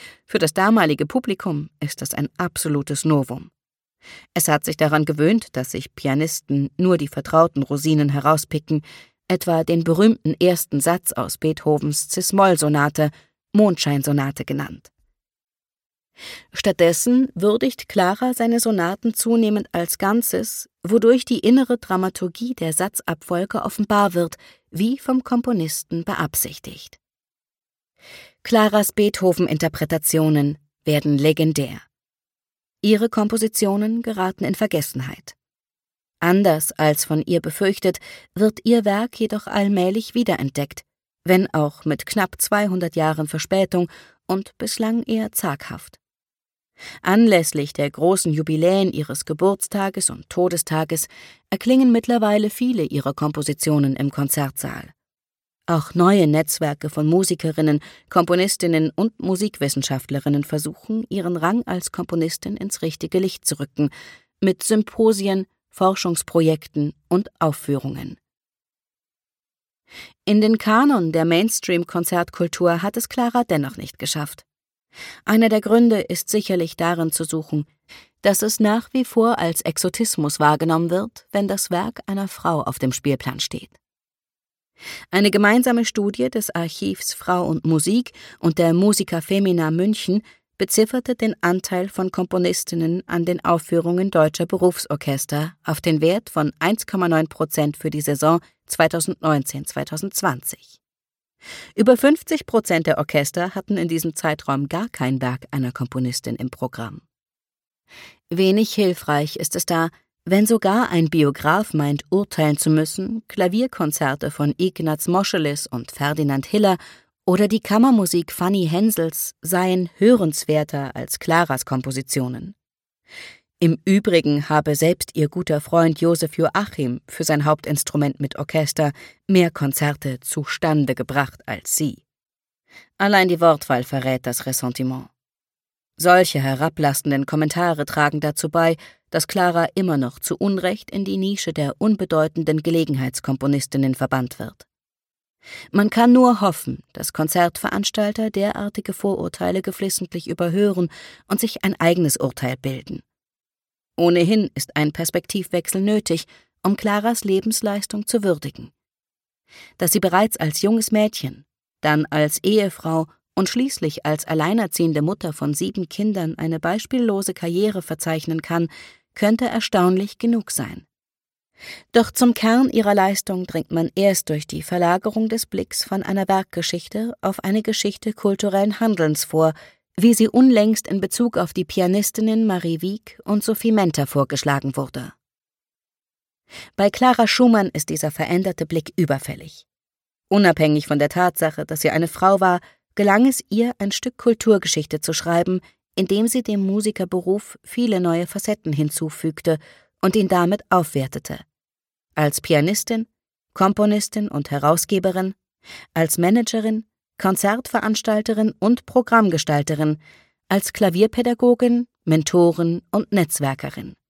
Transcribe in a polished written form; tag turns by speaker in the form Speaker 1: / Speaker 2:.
Speaker 1: Für das damalige Publikum ist das ein absolutes Novum. Es hat sich daran gewöhnt, dass sich Pianisten nur die vertrauten Rosinen herauspicken, etwa den berühmten ersten Satz aus Beethovens Cis-Moll-Sonate, Mondscheinsonate genannt. Stattdessen würdigt Clara seine Sonaten zunehmend als Ganzes, wodurch die innere Dramaturgie der Satzabfolge offenbar wird, wie vom Komponisten beabsichtigt. Claras Beethoven-Interpretationen werden legendär. Ihre Kompositionen geraten in Vergessenheit. Anders als von ihr befürchtet, wird ihr Werk jedoch allmählich wiederentdeckt, wenn auch mit knapp 200 Jahren Verspätung und bislang eher zaghaft. Anlässlich der großen Jubiläen ihres Geburtstages und Todestages erklingen mittlerweile viele ihrer Kompositionen im Konzertsaal. Auch neue Netzwerke von Musikerinnen, Komponistinnen und Musikwissenschaftlerinnen versuchen, ihren Rang als Komponistin ins richtige Licht zu rücken, mit Symposien, Forschungsprojekten und Aufführungen. In den Kanon der Mainstream-Konzertkultur hat es Clara dennoch nicht geschafft. Einer der Gründe ist sicherlich darin zu suchen, dass es nach wie vor als Exotismus wahrgenommen wird, wenn das Werk einer Frau auf dem Spielplan steht. Eine gemeinsame Studie des Archivs Frau und Musik und der Musica Femina München bezifferte den Anteil von Komponistinnen an den Aufführungen deutscher Berufsorchester auf den Wert von 1,9% für die Saison 2019/2020. Über 50% der Orchester hatten in diesem Zeitraum gar kein Werk einer Komponistin im Programm. Wenig hilfreich ist es da, wenn sogar ein Biograf meint, urteilen zu müssen, Klavierkonzerte von Ignaz Moscheles und Ferdinand Hiller oder die Kammermusik Fanny Hensels seien hörenswerter als Claras Kompositionen. Im Übrigen habe selbst ihr guter Freund Josef Joachim für sein Hauptinstrument mit Orchester mehr Konzerte zustande gebracht als sie. Allein die Wortwahl verrät das Ressentiment. Solche herablassenden Kommentare tragen dazu bei, dass Clara immer noch zu Unrecht in die Nische der unbedeutenden Gelegenheitskomponistinnen verbannt wird. Man kann nur hoffen, dass Konzertveranstalter derartige Vorurteile geflissentlich überhören und sich ein eigenes Urteil bilden. Ohnehin ist ein Perspektivwechsel nötig, um Claras Lebensleistung zu würdigen. Dass sie bereits als junges Mädchen, dann als Ehefrau und schließlich als alleinerziehende Mutter von 7 Kindern eine beispiellose Karriere verzeichnen kann, könnte erstaunlich genug sein. Doch zum Kern ihrer Leistung dringt man erst durch die Verlagerung des Blicks von einer Werkgeschichte auf eine Geschichte kulturellen Handelns vor, wie sie unlängst in Bezug auf die Pianistinnen Marie Wieck und Sophie Menter vorgeschlagen wurde. Bei Clara Schumann ist dieser veränderte Blick überfällig. Unabhängig von der Tatsache, dass sie eine Frau war, gelang es ihr, ein Stück Kulturgeschichte zu schreiben, indem sie dem Musikerberuf viele neue Facetten hinzufügte und ihn damit aufwertete. Als Pianistin, Komponistin und Herausgeberin, als Managerin, Konzertveranstalterin und Programmgestalterin, als Klavierpädagogin, Mentorin und Netzwerkerin.